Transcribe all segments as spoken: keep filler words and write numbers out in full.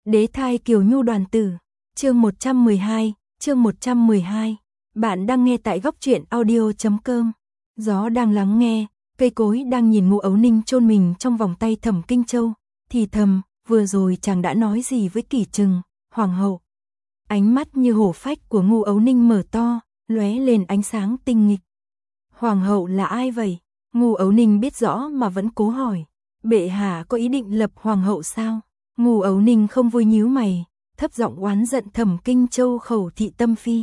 Đế thai Kiều Nhu đoàn tử, chương một trăm mười hai, chương một trăm mười hai. Bạn đang nghe tại góc truyện audio chấm com. Gió đang lắng nghe, cây cối đang nhìn Ngũ Ấu Ninh chôn mình trong vòng tay Thẩm Kinh Châu, thì thầm, vừa rồi chàng đã nói gì với Kỷ Trừng, hoàng hậu. Ánh mắt như hổ phách của Ngũ Ấu Ninh mở to, lóe lên ánh sáng tinh nghịch. Hoàng hậu là ai vậy? Ngũ Ấu Ninh biết rõ mà vẫn cố hỏi. Bệ hạ có ý định lập hoàng hậu sao? Ngũ Ấu Ninh không vui nhíu mày, thấp giọng oán giận Thẩm Kinh Châu khẩu thị tâm phi.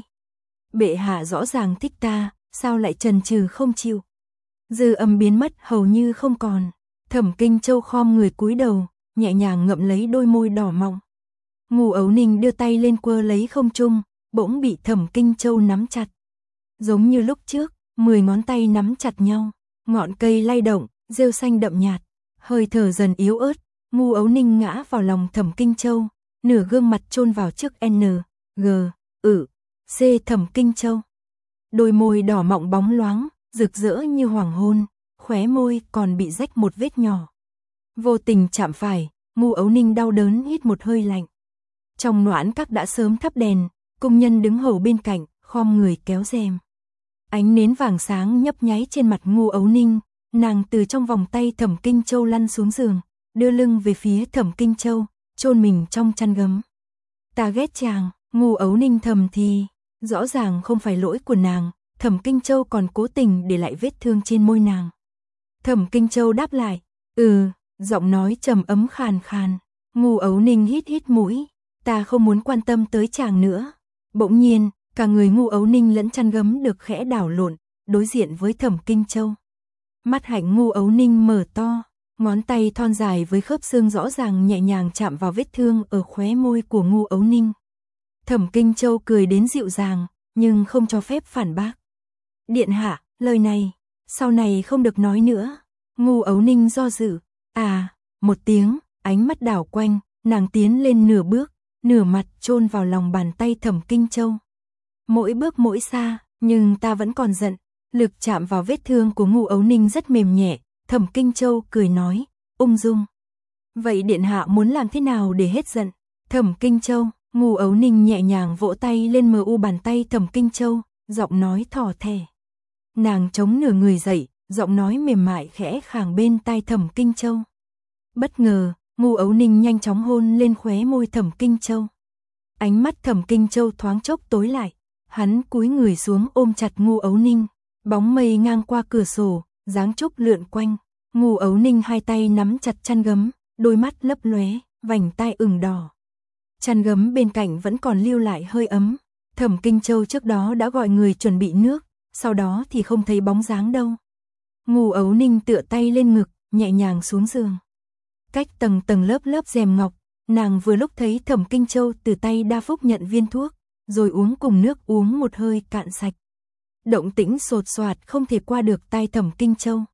Bệ hạ rõ ràng thích ta, sao lại chần chừ không chịu? Dư âm biến mất hầu như không còn. Thẩm Kinh Châu khom người cúi đầu, nhẹ nhàng ngậm lấy đôi môi đỏ mọng. Ngũ Ấu Ninh đưa tay lên quơ lấy không trung, bỗng bị Thẩm Kinh Châu nắm chặt. Giống như lúc trước, mười ngón tay nắm chặt nhau, ngọn cây lay động, rêu xanh đậm nhạt, hơi thở dần yếu ớt. Ngũ Ấu Ninh ngã vào lòng Thẩm Kinh Châu, nửa gương mặt chôn vào chiếc N, G, ự, C Thẩm Kinh Châu. Đôi môi đỏ mọng bóng loáng, rực rỡ như hoàng hôn, khóe môi còn bị rách một vết nhỏ. Vô tình chạm phải, Ngũ Ấu Ninh đau đớn hít một hơi lạnh. Trong noãn các đã sớm thắp đèn, công nhân đứng hầu bên cạnh, khom người kéo rèm. Ánh nến vàng sáng nhấp nháy trên mặt Ngũ Ấu Ninh, nàng từ trong vòng tay Thẩm Kinh Châu lăn xuống giường, đưa lưng về phía Thẩm Kinh Châu, chôn mình trong chăn gấm. Ta ghét chàng, Ngũ Ấu Ninh thầm thì, rõ ràng không phải lỗi của nàng, Thẩm Kinh Châu còn cố tình để lại vết thương trên môi nàng. Thẩm Kinh Châu đáp lại, ừ, giọng nói trầm ấm khàn khàn. Ngũ Ấu Ninh hít hít mũi, ta không muốn quan tâm tới chàng nữa. Bỗng nhiên, cả người Ngũ Ấu Ninh lẫn chăn gấm được khẽ đảo lộn, đối diện với Thẩm Kinh Châu. Mắt hạnh Ngũ Ấu Ninh mở to, ngón tay thon dài với khớp xương rõ ràng nhẹ nhàng chạm vào vết thương ở khóe môi của Ngũ Ấu Ninh. Thẩm Kinh Châu cười đến dịu dàng, nhưng không cho phép phản bác. Điện hạ, lời này, sau này không được nói nữa. Ngũ Ấu Ninh do dự, à, một tiếng, ánh mắt đảo quanh, nàng tiến lên nửa bước, nửa mặt chôn vào lòng bàn tay Thẩm Kinh Châu. Mỗi bước mỗi xa, nhưng ta vẫn còn giận. Lực chạm vào vết thương của Ngũ Ấu Ninh rất mềm nhẹ, Thẩm Kinh Châu cười nói, ung dung. Vậy điện hạ muốn làm thế nào để hết giận? Thẩm Kinh Châu, Ngũ Ấu Ninh nhẹ nhàng vỗ tay lên mờ u bàn tay Thẩm Kinh Châu, giọng nói thỏ thẻ. Nàng chống nửa người dậy, giọng nói mềm mại khẽ khàng bên tai Thẩm Kinh Châu. Bất ngờ, Ngũ Ấu Ninh nhanh chóng hôn lên khóe môi Thẩm Kinh Châu. Ánh mắt Thẩm Kinh Châu thoáng chốc tối lại, hắn cúi người xuống ôm chặt Ngũ Ấu Ninh. Bóng mây ngang qua cửa sổ, dáng trúc lượn quanh. Ngũ Ấu Ninh hai tay nắm chặt chăn gấm, đôi mắt lấp lóe, vành tai ửng đỏ. Chăn gấm bên cạnh vẫn còn lưu lại hơi ấm. Thẩm Kinh Châu trước đó đã gọi người chuẩn bị nước, sau đó thì không thấy bóng dáng đâu. Ngũ Ấu Ninh tựa tay lên ngực, nhẹ nhàng xuống giường. Cách tầng tầng lớp lớp rèm ngọc, nàng vừa lúc thấy Thẩm Kinh Châu từ tay Đa Phúc nhận viên thuốc, rồi uống cùng nước uống một hơi cạn sạch. Động tĩnh sột soạt không thể qua được tai Thẩm Kinh Châu.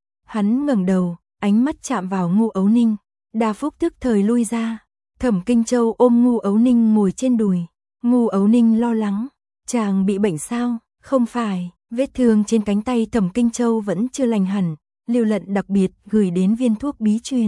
Hắn ngẩng đầu, ánh mắt chạm vào Ngũ Ấu Ninh. Đa Phúc tức thời lui ra. Thẩm Kinh Châu ôm Ngũ Ấu Ninh ngồi trên đùi. Ngũ Ấu Ninh lo lắng, chàng bị bệnh sao? Không phải, vết thương trên cánh tay Thẩm Kinh Châu vẫn chưa lành hẳn. Lưu Lận đặc biệt gửi đến viên thuốc bí truyền.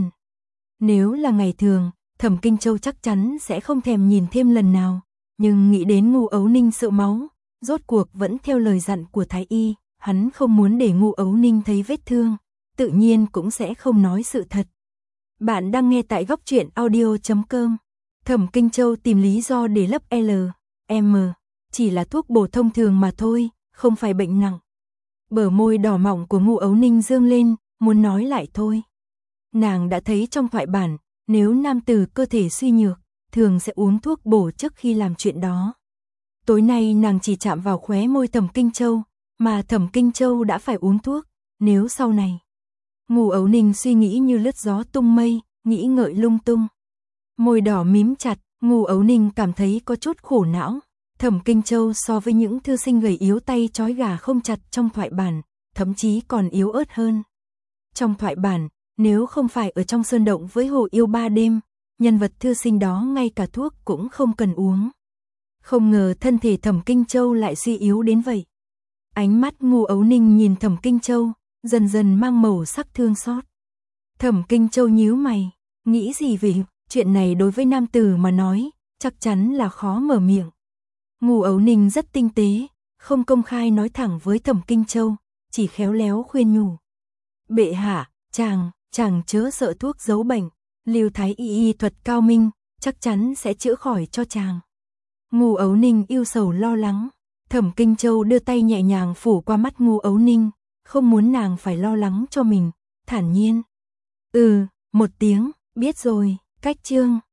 Nếu là ngày thường, Thẩm Kinh Châu chắc chắn sẽ không thèm nhìn thêm lần nào. Nhưng nghĩ đến Ngũ Ấu Ninh sợ máu, rốt cuộc vẫn theo lời dặn của Thái Y, hắn không muốn để Ngũ Ấu Ninh thấy vết thương, tự nhiên cũng sẽ không nói sự thật. Bạn đang nghe tại góc truyện audio chấm com. Thẩm Kinh Châu tìm lý do để lấp L, M, chỉ là thuốc bổ thông thường mà thôi, không phải bệnh nặng. Bờ môi đỏ mọng của Ngũ Ấu Ninh dương lên, muốn nói lại thôi. Nàng đã thấy trong thoại bản, nếu nam tử cơ thể suy nhược, thường sẽ uống thuốc bổ trước khi làm chuyện đó. Tối nay nàng chỉ chạm vào khóe môi Thẩm Kinh Châu, mà Thẩm Kinh Châu đã phải uống thuốc, nếu sau này. Ngũ Ấu Ninh suy nghĩ như lướt gió tung mây, nghĩ ngợi lung tung. Môi đỏ mím chặt, Ngũ Ấu Ninh cảm thấy có chút khổ não. Thẩm Kinh Châu so với những thư sinh gầy yếu tay trói gà không chặt trong thoại bản, thậm chí còn yếu ớt hơn. Trong thoại bản, nếu không phải ở trong sơn động với Hồ Yêu ba đêm, nhân vật thư sinh đó ngay cả thuốc cũng không cần uống. Không ngờ thân thể Thẩm Kinh Châu lại suy yếu đến vậy. Ánh mắt Ngũ Ấu Ninh nhìn Thẩm Kinh Châu, dần dần mang màu sắc thương xót. Thẩm Kinh Châu nhíu mày, nghĩ gì về chuyện này đối với nam tử mà nói, chắc chắn là khó mở miệng. Ngô Ấu Ninh rất tinh tế, không công khai nói thẳng với Thẩm Kinh Châu, chỉ khéo léo khuyên nhủ. Bệ hạ, chàng, chàng chớ sợ thuốc giấu bệnh, Lưu Thái y y thuật cao minh, chắc chắn sẽ chữa khỏi cho chàng. Ngô Ấu Ninh yêu sầu lo lắng, Thẩm Kinh Châu đưa tay nhẹ nhàng phủ qua mắt Ngô Ấu Ninh, không muốn nàng phải lo lắng cho mình, thản nhiên. Ừ, một tiếng, biết rồi, cách chương.